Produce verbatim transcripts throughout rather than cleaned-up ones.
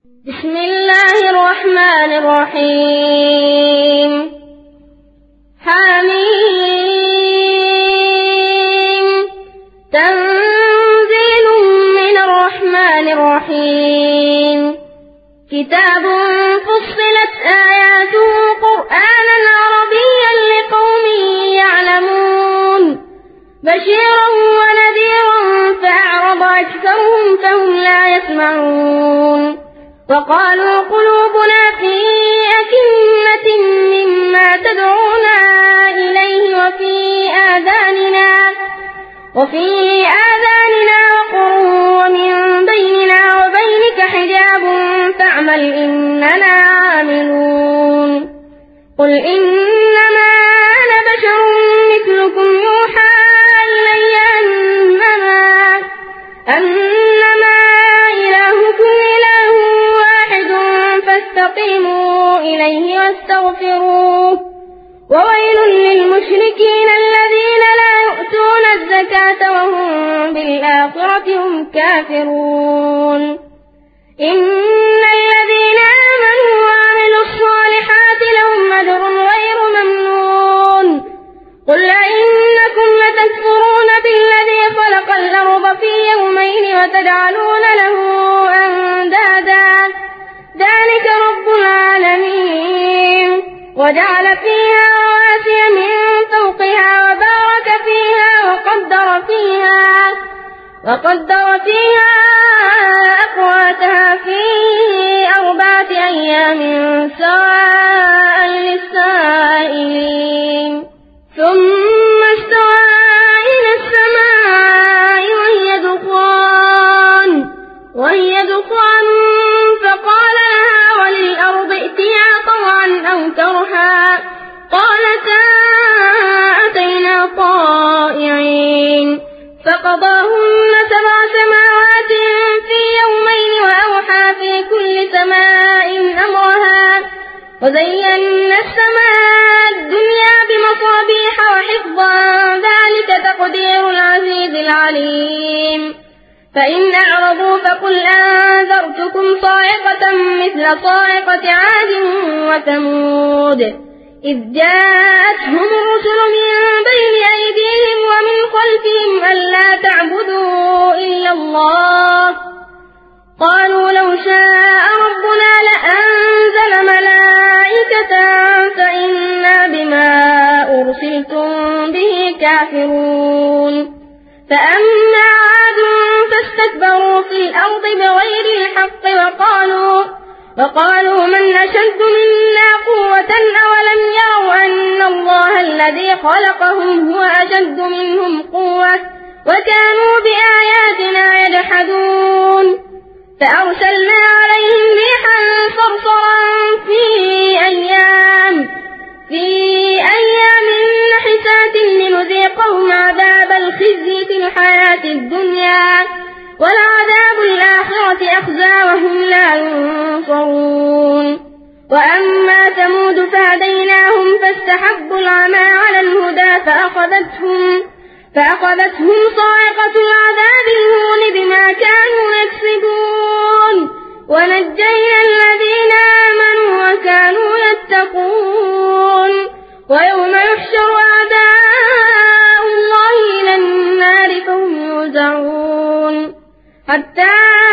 بسم الله الرحمن الرحيم حميم تنزيل من الرحمن الرحيم كتاب فصلت آياته قرآنا عربيا لقوم يعلمون بشيرا ونذيرا فأعرض أكثرهم فهم لا يسمعون وقالوا قلوبنا في أكنة مما تدعونا إليه وفي آذاننا وفي آذاننا وقر ومن بيننا وبينك حجاب فاعمل إننا عاملون قل إنما أنا بشر مثلكم يوحى إلي أنما أنما إلهكم إله واحد فاستقيموا إليه واستغفروه وويل للمشركين الذين لا يؤتون الزكاة وهم بالآخرة هم كافرون إن الذين آمنوا وعملوا الصالحات لهم أجر غير ممنون قل أئنكم لتكفرون بالذي خلق الأرض في يومين وتجعلون له أندادا ذلك رب العالمين وجعل فيها رواسي من فوقها وبارك فيها وقدر فيها وقدر فيها أقواتها في أربعة أيام سواء للسائلين ثم استوى إلى السماء وهي دخان وهي دخان فقال لها وللأرض ائتيا طوعا أو كرها قالتا أتينا طائعين فقضاهن سبع سماوات في يومين وأوحى في كل سماء أمرها وزينا السماء الدنيا بمصابيح وحفظا ذلك تقدير العزيز العليم فإن أعرضوا فقل أنذرتكم صاعقة مثل صاعقة عاد وثمود إذ جاءتهم الرسل من بين أيديهم ومن خلفهم ألا تعبدوا إلا الله قالوا لو شاء ربنا لأنزل ملائكة فإنا بما أرسلتم به كافرون فأما عاد فاستكبروا في الأرض بغير الحق وقالوا وقالوا من أشد منا قوة أولم يروا أن الله الذي خلقهم هو أشد منهم قوة وكانوا بآياتنا يجحدون فأرسلنا عليهم ريحا صرصرا في أيام في أيام نحسات لنذيقهم عذاب الخزي في الحياة الدنيا ولعذاب الآخرة أخزى وهم لا ينصرون وأما ثمود فهديناهم فاستحبوا العمى على الهدى فأخذتهم فأخذتهم صاعقة العذاب الهون بما كانوا يكسبون ونجينا الذين آمنوا وكانوا يتقون ويوم يحشر أعداء الله إلى النار فهم يوزعون حتى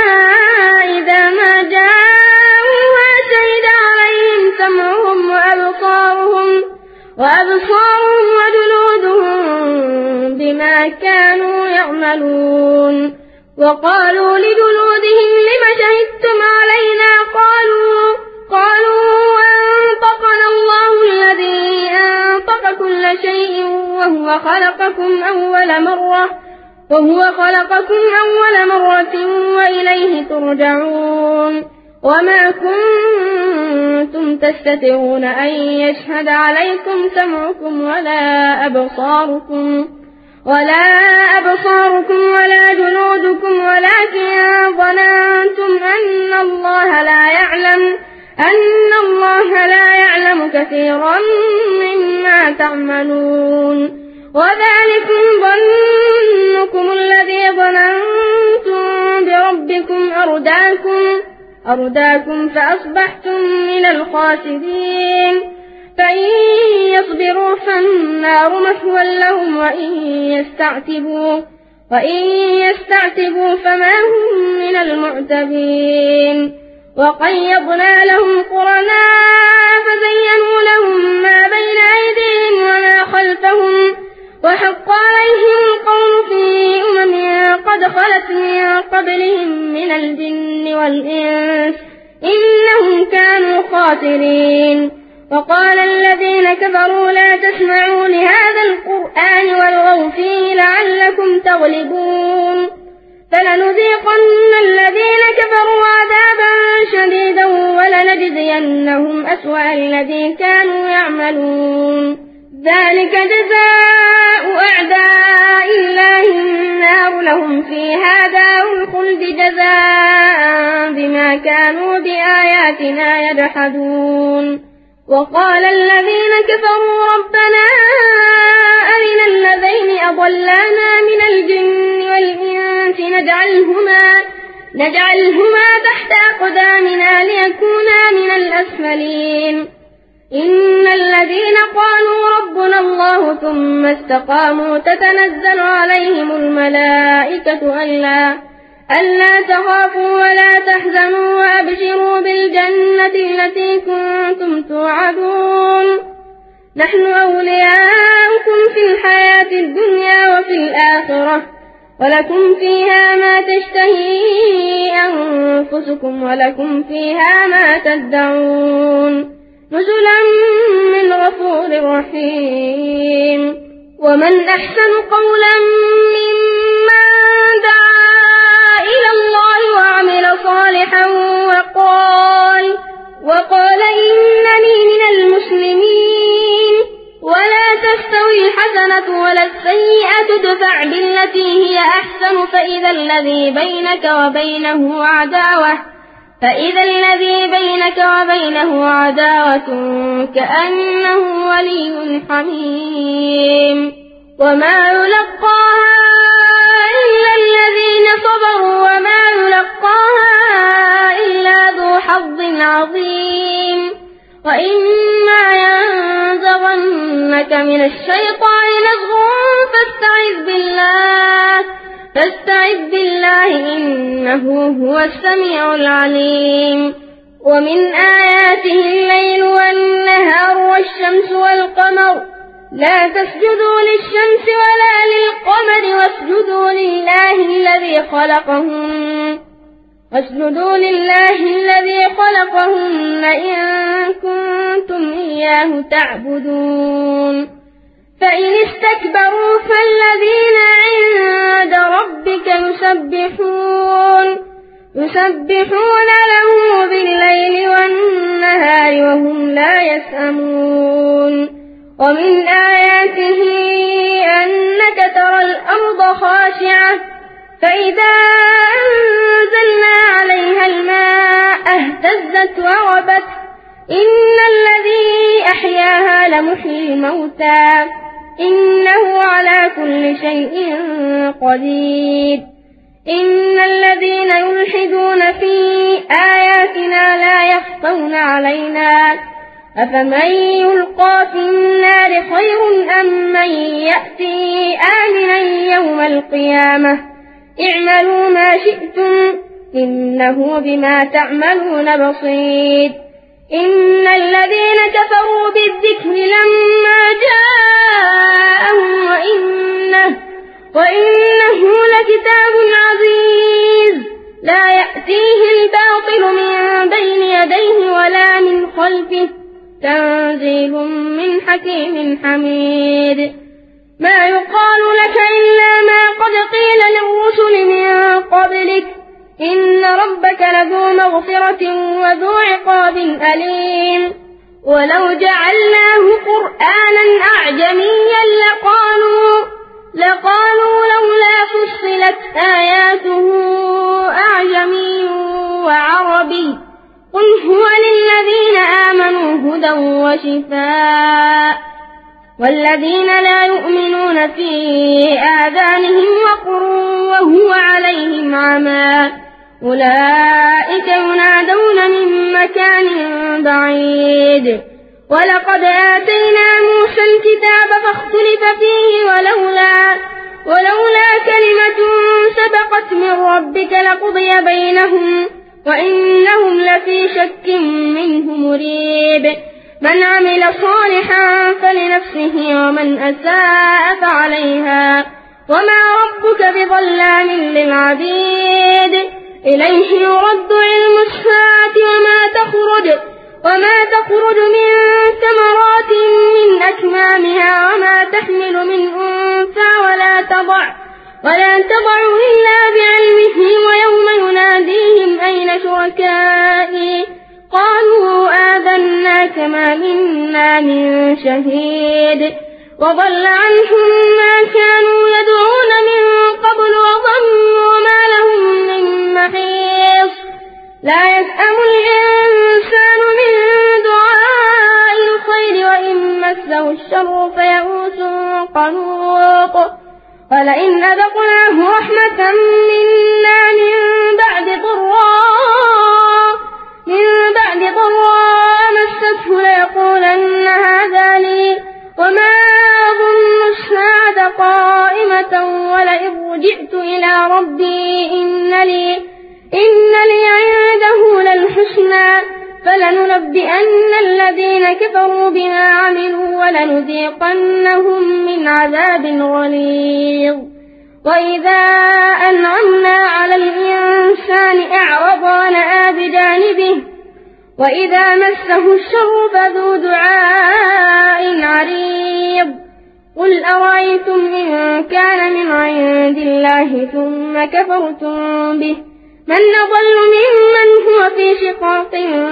إذا ما جاءوها شهد عليهم سمعهم وأبصارهم وأبصارهم وجلودهم بما كانوا يعملون وقالوا لجلودهم لم شهدتم علينا قالوا قالوا أنطقنا الله الذي أنطق كل شيء وهو خلقكم أول مرة وهو خلقكم أول مرة وإليه ترجعون وما كنتم تستترون أن يشهد عليكم سمعكم ولا أبصاركم ولا أبصاركم ولا جلودكم ولكن ظننتم أن الله لا يعلم أن الله لا يعلم كثيرا مما تعملون وذلكم ظنكم الذي ظننتم بربكم أرداكم أرداكم فأصبحتم من الخاسرين فإن يصبروا فالنار مثوى لهم وإن يستعتبوا وإن يستعتبوا فما هم من المعتبين وقيضنا لهم قرناء فزينوا لهم ما بين أيديهم وما خلفهم وحق عليهم القول في أمم قد خلت من قبلهم من الجن والإنس إنهم كانوا خاسرين وقال الذين كفروا لا تسمعوا لهذا القرآن والغوا فيه لعلكم تغلبون فلنذيقن الذين كفروا عذابا شديدا ولنجزينهم أسوأ الذي كانوا يعملون ذلك جزاء أعداء الله النار لهم فيها دار الخلد جزاء بما كانوا بآياتنا يجحدون وقال الذين كفروا ربنا أرنا الذين أضلانا من الجن والإنس نجعلهما, نجعلهما تحت أقدامنا ليكونا من الأسفلين إن الذين قالوا ربنا الله ثم استقاموا تتنزل عليهم الملائكة ألا ألا تخافوا ولا تحزنوا وأبشروا بالجنة التي كنتم توعدون نحن أولياؤكم في الحياة الدنيا وفي الآخرة ولكم فيها ما تشتهي أنفسكم ولكم فيها ما تدعون نزلا من غفور رحيم ومن أحسن قولا ممن دعا إلى الله وعمل صالحا وقال وقال إنني من المسلمين ولا تستوي الحسنة ولا السيئة تدفع بالتي هي أحسن فإذا الذي بينك وبينه عداوة فإذا الذي بينك وبينه عداوة كأنه ولي حميم وما يلقاها إلا الذين صبروا وما يلقاها إلا ذو حظ عظيم وإما ينزغنك من الشيطان نزغ فاستعذ بالله فاستعذ بالله إنه هو السميع العليم ومن آياته الليل والنهار والشمس والقمر لا تسجدوا للشمس ولا للقمر واسجدوا لله الذي خلقهن واسجدوا لله الذي خلقهن إن كنتم إياه تعبدون فإن استكبروا فالذين عند ربك يسبحون يسبحون له بالليل والنهار وهم لا يسأمون ومن آياته أنك ترى الأرض خاشعة فإذا أنزلنا عليها الماء اهتزت وربت إن الذي أحياها لمحيي الموتى إنه على كل شيء قدير إن الذين يلحدون في آياتنا لا يخفون علينا أفمن يلقى في النار خير أم من يأتي آمنا يوم القيامة اعملوا ما شئتم إنه بما تعملون بصير إن الذين كفروا بالذكر لما جاءهم وإنه, وإنه لكتاب عزيز لا يأتيه الباطل من بين يديه ولا من خلفه تنزيل من حكيم حميد ما يقال لك إلا ما قد قيل للرسل من قبلك إن ربك لذو مغفرة وذو عقاب أليم ولو جعلناه قرآنا أعجميا لقالوا, لقالوا لولا فصلت آياته أعجمي وعربي قل هو للذين آمنوا هدى وشفاء والذين لا يؤمنون في آذانهم وقر وهو عليهم عمى أولئك ينادون من مكان بعيد. ولقد آتينا موسى الكتاب فاختلف فيه ولولا, ولولا كلمة سبقت من ربك لقضي بينهم وإنهم لفي شك منه مريب. من عمل صالحا فلنفسه ومن أساء فعليها وما ربك بظلام للعبيد. إليه يرد علم الساعة وما تخرج وما تخرج من ثمرات من أكمامها وما تحمل من أنثى ولا تضع ولا تضع إلا بعلمه ويوم يناديهم أين شركائي قالوا آذناك ما منا من شهيد. وضل عنهم ما كانوا يدعون من قبل وضلوا ما لهم من محيص. لا يسأم الإنسان من دعاء الخير وإن مسه الشر فيئوس قنوط. ولئن أذقناه رحمة منا من بعد ضراء من بعد ضراء مسته ليقولن هذا لي وما أظن الساعة قائمة ولئن رجعت إلى ربي إن لي, إن لي عنده للحسنى فلننبئن الذين كفروا بما عملوا ولنذيقنهم من عذاب غليظ. وإذا أنعمنا على الإنسان أعرض ونأى بجانبه وإذا مسه الشر فذو دعاء عريض. قل أرأيتم إن كان من عند الله ثم كفرتم به من أضل ممن هو في شقاق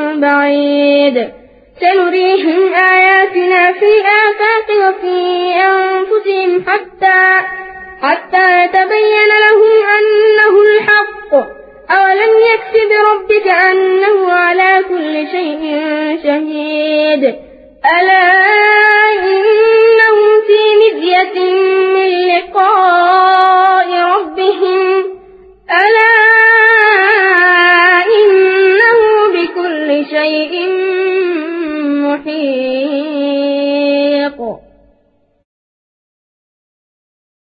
بعيد. سنريهم آياتنا في آفاق وفي أنفسهم حتى حتى يتبين لهم أنه الحق. أولم يكف بربك أنه على كل شيء شهيد. ألا إنهم في مذية من لقاء